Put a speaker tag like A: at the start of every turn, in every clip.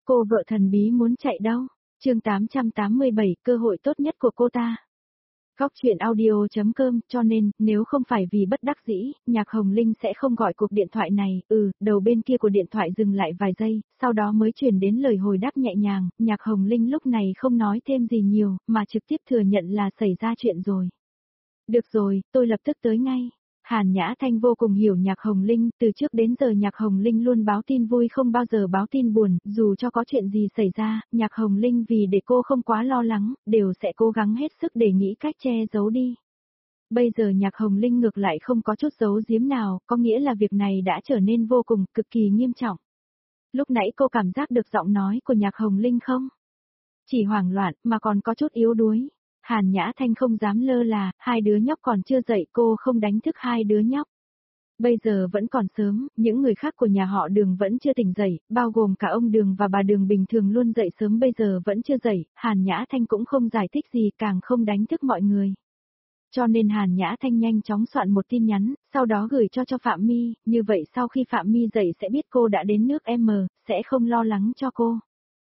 A: cô vợ thần bí muốn chạy đâu? Chương 887, cơ hội tốt nhất của cô ta. Góc chuyện audio.com, cho nên, nếu không phải vì bất đắc dĩ, Nhạc Hồng Linh sẽ không gọi cuộc điện thoại này. Đầu bên kia của điện thoại dừng lại vài giây, sau đó mới truyền đến lời hồi đáp nhẹ nhàng. Nhạc Hồng Linh lúc này không nói thêm gì nhiều, mà trực tiếp thừa nhận là xảy ra chuyện rồi. Được rồi, tôi lập tức tới ngay. Hàn Nhã Thanh vô cùng hiểu Nhạc Hồng Linh, từ trước đến giờ Nhạc Hồng Linh luôn báo tin vui không bao giờ báo tin buồn, dù cho có chuyện gì xảy ra, Nhạc Hồng Linh vì để cô không quá lo lắng, đều sẽ cố gắng hết sức để nghĩ cách che giấu đi. Bây giờ Nhạc Hồng Linh ngược lại không có chút giấu giếm nào, có nghĩa là việc này đã trở nên vô cùng, cực kỳ nghiêm trọng. Lúc nãy cô cảm giác được giọng nói của Nhạc Hồng Linh không? Chỉ hoảng loạn, mà còn có chút yếu đuối. Hàn Nhã Thanh không dám lơ là, hai đứa nhóc còn chưa dậy, cô không đánh thức hai đứa nhóc. Bây giờ vẫn còn sớm, những người khác của nhà họ Đường vẫn chưa tỉnh dậy, bao gồm cả ông Đường và bà Đường bình thường luôn dậy sớm bây giờ vẫn chưa dậy, Hàn Nhã Thanh cũng không giải thích gì, càng không đánh thức mọi người. Cho nên Hàn Nhã Thanh nhanh chóng soạn một tin nhắn, sau đó gửi cho Phạm My, như vậy sau khi Phạm My dậy sẽ biết cô đã đến nước M, sẽ không lo lắng cho cô.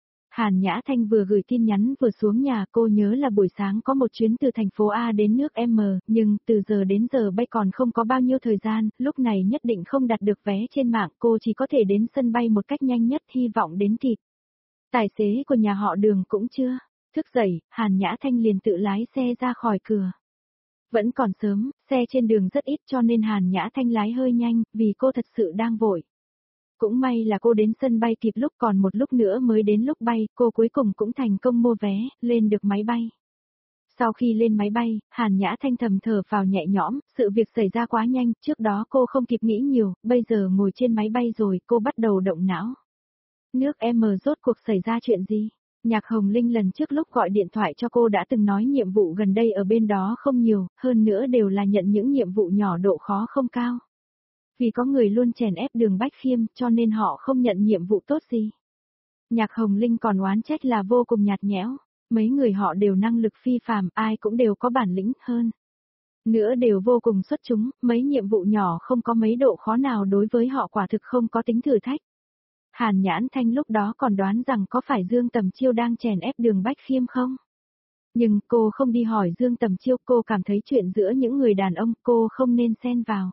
A: Hàn Nhã Thanh vừa gửi tin nhắn vừa xuống nhà, cô nhớ là buổi sáng có một chuyến từ thành phố A đến nước M, nhưng từ giờ đến giờ bay còn không có bao nhiêu thời gian, lúc này nhất định không đặt được vé trên mạng, cô chỉ có thể đến sân bay một cách nhanh nhất, hy vọng đến kịp. Tài xế của nhà họ Đường cũng chưa thức dậy, Hàn Nhã Thanh liền tự lái xe ra khỏi cửa. Vẫn còn sớm, xe trên đường rất ít cho nên Hàn Nhã Thanh lái hơi nhanh, vì cô thật sự đang vội. Cũng may là cô đến sân bay kịp lúc, còn một lúc nữa mới đến lúc bay, cô cuối cùng cũng thành công mua vé, lên được máy bay. Sau khi lên máy bay, Hàn Nhã Thanh thầm thở phào nhẹ nhõm, sự việc xảy ra quá nhanh, trước đó cô không kịp nghĩ nhiều, bây giờ ngồi trên máy bay rồi, cô bắt đầu động não. Nước M rốt cuộc xảy ra chuyện gì? Nhạc Hồng Linh lần trước lúc gọi điện thoại cho cô đã từng nói nhiệm vụ gần đây ở bên đó không nhiều, hơn nữa đều là nhận những nhiệm vụ nhỏ độ khó không cao. Vì có người luôn chèn ép Đường Bách Khiêm cho nên họ không nhận nhiệm vụ tốt gì. Nhạc Hồng Linh còn oán trách là vô cùng nhạt nhẽo, mấy người họ đều năng lực phi phàm, ai cũng đều có bản lĩnh hơn. Nữa đều vô cùng xuất chúng, mấy nhiệm vụ nhỏ không có mấy độ khó nào đối với họ quả thực không có tính thử thách. Hàn Nhã Thanh lúc đó còn đoán rằng có phải Dương Tầm Chiêu đang chèn ép Đường Bách Khiêm không? Nhưng cô không đi hỏi Dương Tầm Chiêu, cô cảm thấy chuyện giữa những người đàn ông cô không nên xen vào.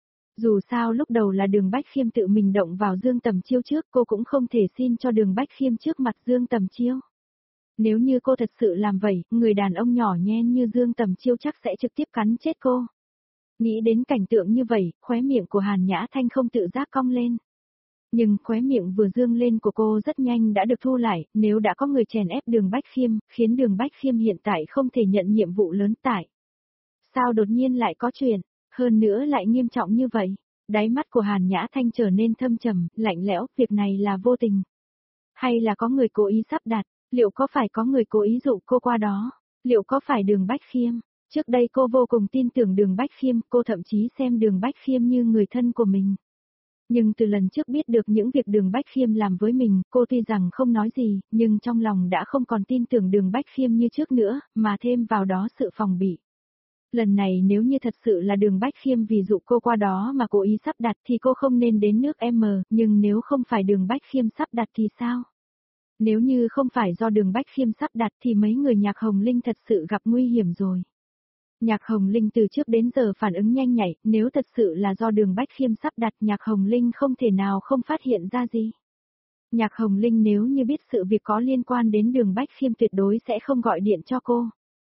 A: Dù sao lúc đầu là Đường Bách Khiêm tự mình động vào Dương Tầm Chiêu trước, cô cũng không thể xin cho Đường Bách Khiêm trước mặt Dương Tầm Chiêu. Nếu như cô thật sự làm vậy, người đàn ông nhỏ nhen như Dương Tầm Chiêu chắc sẽ trực tiếp cắn chết cô. Nghĩ đến cảnh tượng như vậy, khóe miệng của Hàn Nhã Thanh không tự giác cong lên. Nhưng khóe miệng vừa dương lên của cô rất nhanh đã được thu lại, nếu đã có người chèn ép Đường Bách Khiêm, khiến Đường Bách Khiêm hiện tại không thể nhận nhiệm vụ lớn tại. Sao đột nhiên lại có chuyện? Hơn nữa lại nghiêm trọng như vậy. Đáy mắt của Hàn Nhã Thanh trở nên thâm trầm, lạnh lẽo, việc này là vô tình. Hay là có người cố ý sắp đặt, liệu có phải có người cố ý dụ cô qua đó? Liệu có phải Đường Bách Khiêm? Trước đây cô vô cùng tin tưởng Đường Bách Khiêm, cô thậm chí xem Đường Bách Khiêm như người thân của mình. Nhưng từ lần trước biết được những việc Đường Bách Khiêm làm với mình, cô tuy rằng không nói gì, nhưng trong lòng đã không còn tin tưởng Đường Bách Khiêm như trước nữa, mà thêm vào đó sự phòng bị. Lần này nếu như thật sự là Đường Bách Khiêm vì dụ cô qua đó mà cố ý sắp đặt thì cô không nên đến nước M, nhưng nếu không phải Đường Bách Khiêm sắp đặt thì sao? Nếu như không phải do Đường Bách Khiêm sắp đặt thì mấy người Nhạc Hồng Linh thật sự gặp nguy hiểm rồi. Nhạc Hồng Linh từ trước đến giờ phản ứng nhanh nhạy, nếu thật sự là do Đường Bách Khiêm sắp đặt Nhạc Hồng Linh không thể nào không phát hiện ra gì. Nhạc Hồng Linh nếu như biết sự việc có liên quan đến Đường Bách Khiêm tuyệt đối sẽ không gọi điện cho cô.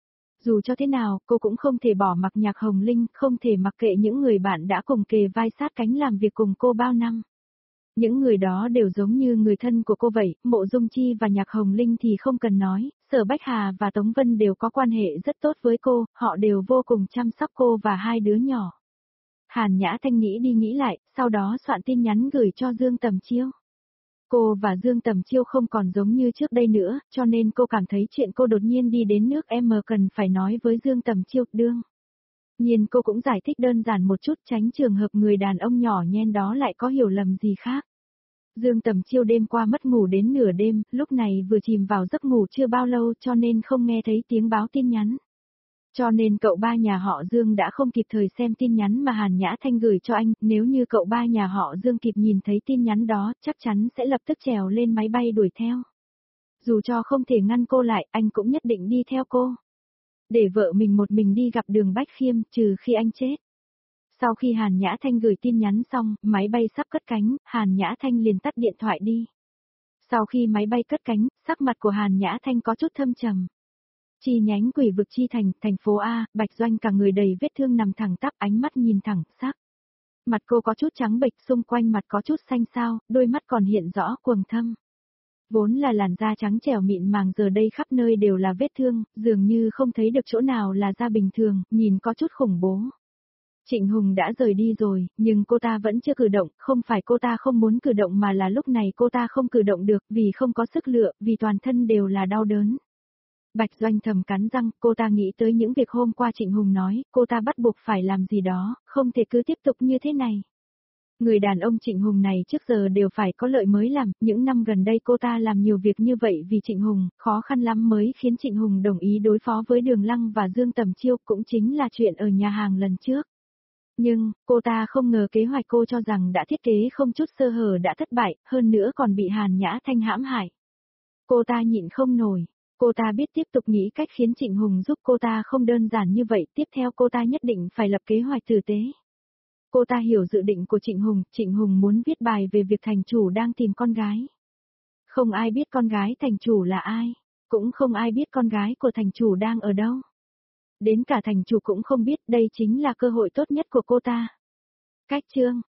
A: Dù cho thế nào, cô cũng không thể bỏ mặc Nhạc Hồng Linh, không thể mặc kệ những người bạn đã cùng kề vai sát cánh làm việc cùng cô bao năm. Những người đó đều giống như người thân của cô vậy, Mộ Dung Chi và Nhạc Hồng Linh thì không cần nói, Sở Bách Hà và Tống Vân đều có quan hệ rất tốt với cô, họ đều vô cùng chăm sóc cô và hai đứa nhỏ. Hàn Nhã Thanh nghĩ đi nghĩ lại, sau đó soạn tin nhắn gửi cho Dương Tầm Chiêu. Cô và Dương Tầm Chiêu không còn giống như trước đây nữa, cho nên cô cảm thấy chuyện cô đột nhiên đi đến nước M cần phải nói với Dương Tầm Chiêu, đương nhiên cô cũng giải thích đơn giản một chút tránh trường hợp người đàn ông nhỏ nhen đó lại có hiểu lầm gì khác. Dương Tầm Chiêu đêm qua mất ngủ đến nửa đêm, lúc này vừa chìm vào giấc ngủ chưa bao lâu cho nên không nghe thấy tiếng báo tin nhắn. Cho nên cậu ba nhà họ Dương đã không kịp thời xem tin nhắn mà Hàn Nhã Thanh gửi cho anh, nếu như cậu ba nhà họ Dương kịp nhìn thấy tin nhắn đó, chắc chắn sẽ lập tức trèo lên máy bay đuổi theo. Dù cho không thể ngăn cô lại, anh cũng nhất định đi theo cô. Để vợ mình một mình đi gặp Đường Bách Khiêm, trừ khi anh chết. Sau khi Hàn Nhã Thanh gửi tin nhắn xong, máy bay sắp cất cánh, Hàn Nhã Thanh liền tắt điện thoại đi. Sau khi máy bay cất cánh, sắc mặt của Hàn Nhã Thanh có chút thâm trầm. Chi nhánh Quỷ vực Chi Thành, thành phố A, Bạch Doanh cả người đầy vết thương nằm thẳng tắp, ánh mắt nhìn thẳng, sắc. Mặt cô có chút trắng bệch, xung quanh mặt có chút xanh xao, đôi mắt còn hiện rõ quầng thâm. Vốn là làn da trắng trẻo mịn màng giờ đây khắp nơi đều là vết thương, dường như không thấy được chỗ nào là da bình thường, nhìn có chút khủng bố. Trịnh Hùng đã rời đi rồi, nhưng cô ta vẫn chưa cử động, không phải cô ta không muốn cử động mà là lúc này cô ta không cử động được vì không có sức lựa, vì toàn thân đều là đau đớn. Bạch Doanh thầm cắn răng, cô ta nghĩ tới những việc hôm qua Trịnh Hùng nói, cô ta bắt buộc phải làm gì đó, không thể cứ tiếp tục như thế này. Người đàn ông Trịnh Hùng này trước giờ đều phải có lợi mới làm, những năm gần đây cô ta làm nhiều việc như vậy vì Trịnh Hùng, khó khăn lắm mới khiến Trịnh Hùng đồng ý đối phó với Đường Lăng và Dương Tầm Chiêu, cũng chính là chuyện ở nhà hàng lần trước. Nhưng, cô ta không ngờ kế hoạch cô cho rằng đã thiết kế không chút sơ hở đã thất bại, hơn nữa còn bị Hàn Nhã Thanh hãm hại. Cô ta nhịn không nổi, cô ta biết tiếp tục nghĩ cách khiến Trịnh Hùng giúp cô ta không đơn giản như vậy, tiếp theo cô ta nhất định phải lập kế hoạch tử tế. Cô ta hiểu dự định của Trịnh Hùng muốn viết bài về việc thành chủ đang tìm con gái. Không ai biết con gái thành chủ là ai, cũng không ai biết con gái của thành chủ đang ở đâu. Đến cả thành chủ cũng không biết, đây chính là cơ hội tốt nhất của cô ta. Cách chương